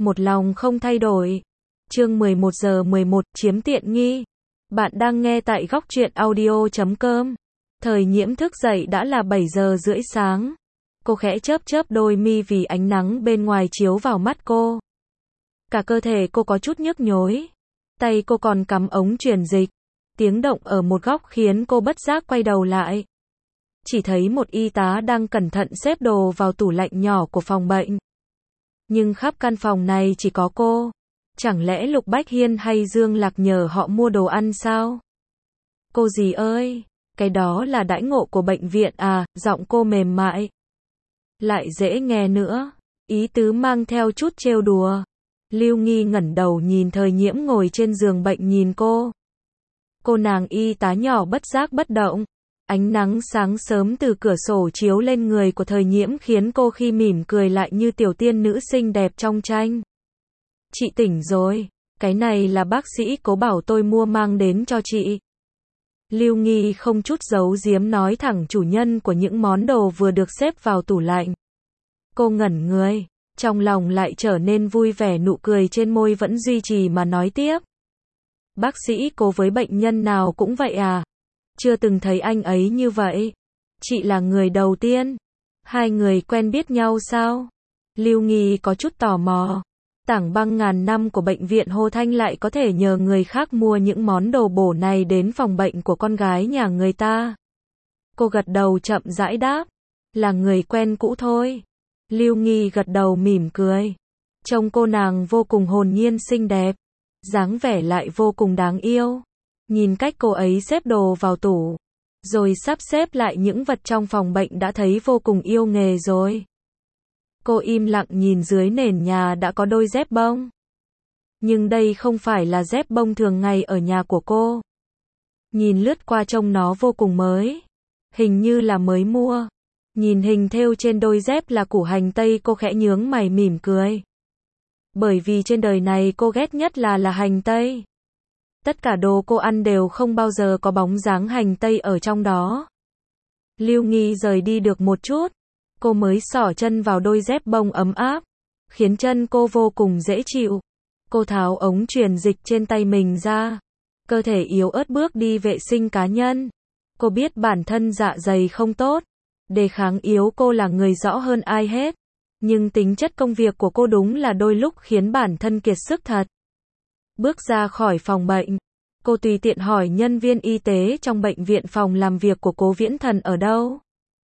một lòng không thay đổi. Chương 11:11 chiếm tiện nghi. Bạn đang nghe tại góc truyện audio.com. Thời Nhiễm thức dậy đã là 7:30 sáng. Cô khẽ chớp chớp đôi mi vì ánh nắng bên ngoài chiếu vào mắt cô. Cả cơ thể cô có chút nhức nhối. Tay cô còn cắm ống truyền dịch. Tiếng động ở một góc khiến cô bất giác quay đầu lại. Chỉ thấy một y tá đang cẩn thận xếp đồ vào tủ lạnh nhỏ của phòng bệnh. Nhưng khắp căn phòng này chỉ có cô. Chẳng lẽ Lục Bách Hiên hay Dương Lạc nhờ họ mua đồ ăn sao? Cô dì ơi, cái đó là đãi ngộ của bệnh viện à? Giọng cô mềm mại. Lại dễ nghe nữa. Ý tứ mang theo chút trêu đùa. Lưu Nghi ngẩng đầu nhìn Thời Nhiễm ngồi trên giường bệnh nhìn cô. Cô nàng y tá nhỏ bất giác bất động. Ánh nắng sáng sớm từ cửa sổ chiếu lên người của Thời Nhiễm khiến cô khi mỉm cười lại như tiểu tiên nữ xinh đẹp trong tranh. Chị tỉnh rồi, cái này là bác sĩ Cố bảo tôi mua mang đến cho chị. Lưu Nghi không chút giấu giếm nói thẳng chủ nhân của những món đồ vừa được xếp vào tủ lạnh. Cô ngẩn người, trong lòng lại trở nên vui vẻ, nụ cười trên môi vẫn duy trì mà nói tiếp. Bác sĩ Cố với bệnh nhân nào cũng vậy à? Chưa từng thấy anh ấy như vậy. Chị là người đầu tiên. Hai người quen biết nhau sao? Lưu Nghi có chút tò mò. Tảng băng ngàn năm của bệnh viện Hồ Thanh lại có thể nhờ người khác mua những món đồ bổ này đến phòng bệnh của con gái nhà người ta. Cô gật đầu chậm rãi đáp. Là người quen cũ thôi. Lưu Nghi gật đầu mỉm cười. Trông cô nàng vô cùng hồn nhiên xinh đẹp. Dáng vẻ lại vô cùng đáng yêu. Nhìn cách cô ấy xếp đồ vào tủ, rồi sắp xếp lại những vật trong phòng bệnh đã thấy vô cùng yêu nghề rồi. Cô im lặng nhìn dưới nền nhà đã có đôi dép bông. Nhưng đây không phải là dép bông thường ngày ở nhà của cô. Nhìn lướt qua trông nó vô cùng mới. Hình như là mới mua. Nhìn hình thêu trên đôi dép là củ hành tây, cô khẽ nhướng mày mỉm cười. Bởi vì trên đời này cô ghét nhất là hành tây. Tất cả đồ cô ăn đều không bao giờ có bóng dáng hành tây ở trong đó. Lưu Nghi rời đi được một chút. Cô mới xỏ chân vào đôi dép bông ấm áp. Khiến chân cô vô cùng dễ chịu. Cô tháo ống truyền dịch trên tay mình ra. Cơ thể yếu ớt bước đi vệ sinh cá nhân. Cô biết bản thân dạ dày không tốt. Đề kháng yếu cô là người rõ hơn ai hết. Nhưng tính chất công việc của cô đúng là đôi lúc khiến bản thân kiệt sức thật. Bước ra khỏi phòng bệnh, cô tùy tiện hỏi nhân viên y tế trong bệnh viện phòng làm việc của Cố Viễn Thần ở đâu.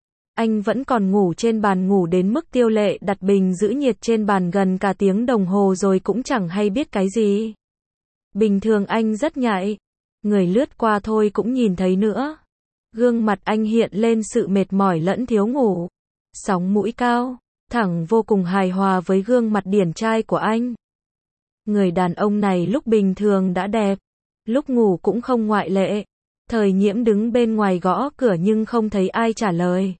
Anh vẫn còn ngủ trên bàn ngủ đến mức Tiêu Lệ đặt bình giữ nhiệt trên bàn gần cả tiếng đồng hồ rồi cũng chẳng hay biết cái gì. Bình thường anh rất nhạy, người lướt qua thôi cũng nhìn thấy nữa. Gương mặt anh hiện lên sự mệt mỏi lẫn thiếu ngủ. Sóng mũi cao, thẳng vô cùng hài hòa với gương mặt điển trai của anh. Người đàn ông này lúc bình thường đã đẹp, lúc ngủ cũng không ngoại lệ. Thời Nhiễm đứng bên ngoài gõ cửa nhưng không thấy ai trả lời.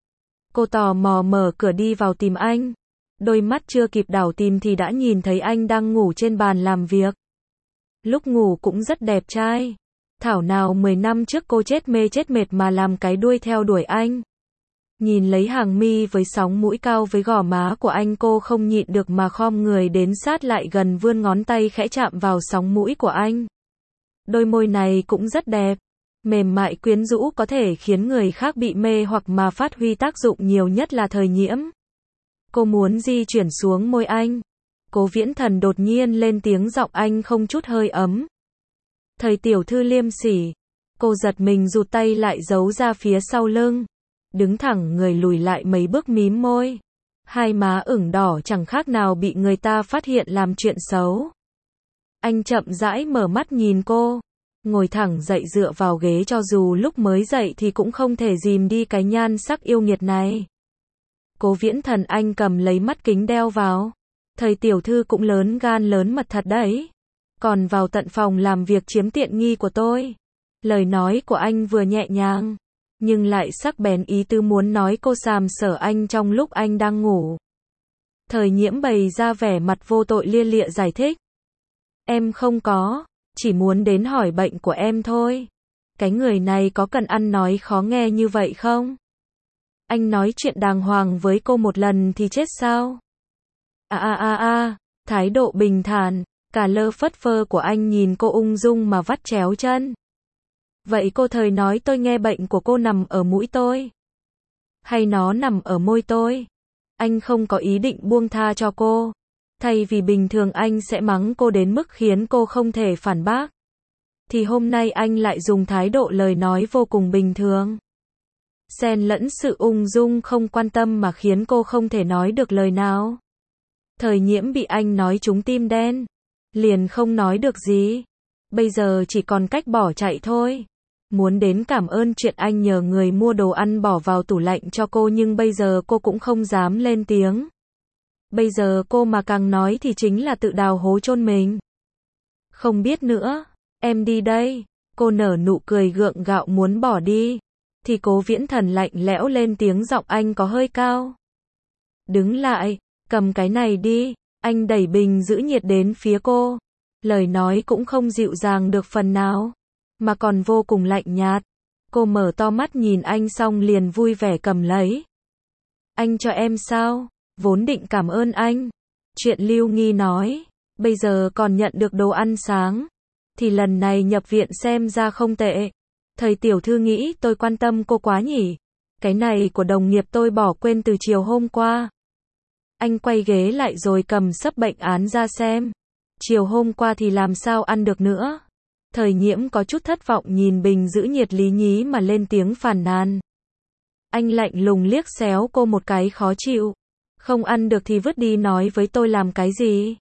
Cô tò mò mở cửa đi vào tìm anh. Đôi mắt chưa kịp đảo tìm thì đã nhìn thấy anh đang ngủ trên bàn làm việc. Lúc ngủ cũng rất đẹp trai. Thảo nào 10 năm trước cô chết mê chết mệt mà làm cái đuôi theo đuổi anh. Nhìn lấy hàng mi với sóng mũi cao với gò má của anh, cô không nhịn được mà khom người đến sát lại gần, vươn ngón tay khẽ chạm vào sóng mũi của anh. Đôi môi này cũng rất đẹp, mềm mại quyến rũ, có thể khiến người khác bị mê hoặc mà phát huy tác dụng nhiều nhất là Thời Nhiễm. Cô muốn di chuyển xuống môi anh. Cố Viễn Thần đột nhiên lên tiếng, giọng anh không chút hơi ấm. Thời tiểu thư liêm sỉ. Cô giật mình rụt tay lại giấu ra phía sau lưng. Đứng thẳng người lùi lại mấy bước mím môi. Hai má ửng đỏ chẳng khác nào bị người ta phát hiện làm chuyện xấu. Anh chậm rãi mở mắt nhìn cô. Ngồi thẳng dậy dựa vào ghế, cho dù lúc mới dậy thì cũng không thể dìm đi cái nhan sắc yêu nghiệt này. Cố Viễn Thần, anh cầm lấy mắt kính đeo vào. Thời tiểu thư cũng lớn gan lớn mật thật đấy. Còn vào tận phòng làm việc chiếm tiện nghi của tôi. Lời nói của anh vừa nhẹ nhàng, nhưng lại sắc bén, ý tứ muốn nói cô sàm sỡ anh trong lúc anh đang ngủ. Thời Nhiễm bày ra vẻ mặt vô tội lia lịa giải thích. Em không có, chỉ muốn đến hỏi bệnh của em thôi. Cái người này có cần ăn nói khó nghe như vậy không? Anh nói chuyện đàng hoàng với cô một lần thì chết sao? thái độ bình thản, cả lơ phất phơ của anh nhìn cô ung dung mà vắt chéo chân. Vậy cô Thời nói tôi nghe bệnh của cô nằm ở mũi tôi? Hay nó nằm ở môi tôi? Anh không có ý định buông tha cho cô. Thay vì bình thường anh sẽ mắng cô đến mức khiến cô không thể phản bác. Thì hôm nay anh lại dùng thái độ lời nói vô cùng bình thường. Xen lẫn sự ung dung không quan tâm mà khiến cô không thể nói được lời nào. Thời Nhiễm bị anh nói trúng tim đen. Liền không nói được gì. Bây giờ chỉ còn cách bỏ chạy thôi. Muốn đến cảm ơn chuyện anh nhờ người mua đồ ăn bỏ vào tủ lạnh cho cô nhưng bây giờ cô cũng không dám lên tiếng. Bây giờ cô mà càng nói thì chính là tự đào hố chôn mình. Không biết nữa, em đi đây. Cô nở nụ cười gượng gạo muốn bỏ đi. Thì Cố Viễn Thần lạnh lẽo lên tiếng, giọng anh có hơi cao. Đứng lại, cầm cái này đi. Anh đẩy bình giữ nhiệt đến phía cô. Lời nói cũng không dịu dàng được phần nào, mà còn vô cùng lạnh nhạt. Cô mở to mắt nhìn anh xong liền vui vẻ cầm lấy. Anh cho em sao? Vốn định cảm ơn anh. Chuyện Lưu Nghi nói. Bây giờ còn nhận được đồ ăn sáng. Thì lần này nhập viện xem ra không tệ. Thầy tiểu thư nghĩ tôi quan tâm cô quá nhỉ? Cái này của đồng nghiệp tôi bỏ quên từ chiều hôm qua. Anh quay ghế lại rồi cầm sấp bệnh án ra xem. Chiều hôm qua thì làm sao ăn được nữa? Thời Nhiễm có chút thất vọng nhìn bình giữ nhiệt lý nhí mà lên tiếng phàn nàn. Anh lạnh lùng liếc xéo cô một cái khó chịu. Không ăn được thì vứt đi, nói với tôi làm cái gì?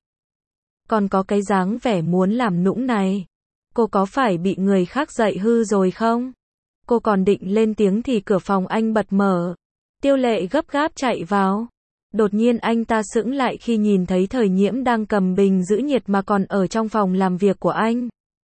Còn có cái dáng vẻ muốn làm nũng này. Cô có phải bị người khác dạy hư rồi không? Cô còn định lên tiếng thì cửa phòng anh bật mở. Tiêu Lệ gấp gáp chạy vào. Đột nhiên anh ta sững lại khi nhìn thấy Thời Nhiễm đang cầm bình giữ nhiệt mà còn ở trong phòng làm việc của anh.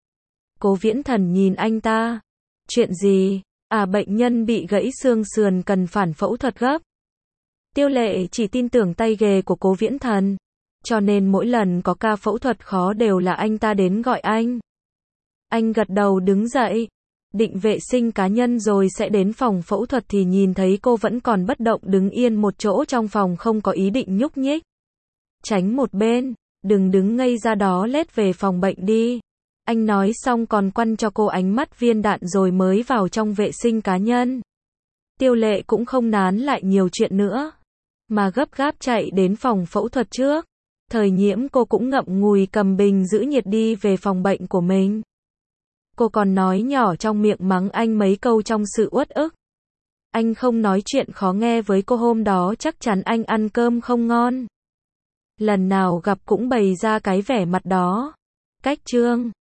Cố Viễn Thần nhìn anh ta. Chuyện gì? À, bệnh nhân bị gãy xương sườn cần phản phẫu thuật gấp. Tiêu Lệ chỉ tin tưởng tay nghề của Cố Viễn Thần. Cho nên mỗi lần có ca phẫu thuật khó đều là anh ta đến gọi anh. Anh gật đầu đứng dậy. Định vệ sinh cá nhân rồi sẽ đến phòng phẫu thuật thì nhìn thấy cô vẫn còn bất động đứng yên một chỗ trong phòng không có ý định nhúc nhích. Tránh một bên, đừng đứng ngây ra đó, lết về phòng bệnh đi. Anh nói xong còn quăng cho cô ánh mắt viên đạn rồi mới vào trong vệ sinh cá nhân. Tiêu Lệ cũng không nán lại nhiều chuyện nữa, mà gấp gáp chạy đến phòng phẫu thuật trước. Thời Nhiễm cô cũng ngậm ngùi cầm bình giữ nhiệt đi về phòng bệnh của mình. Cô còn nói nhỏ trong miệng mắng anh mấy câu trong sự uất ức. Anh không nói chuyện khó nghe với cô hôm đó chắc chắn anh ăn cơm không ngon. Lần nào gặp cũng bày ra cái vẻ mặt đó. Cách chương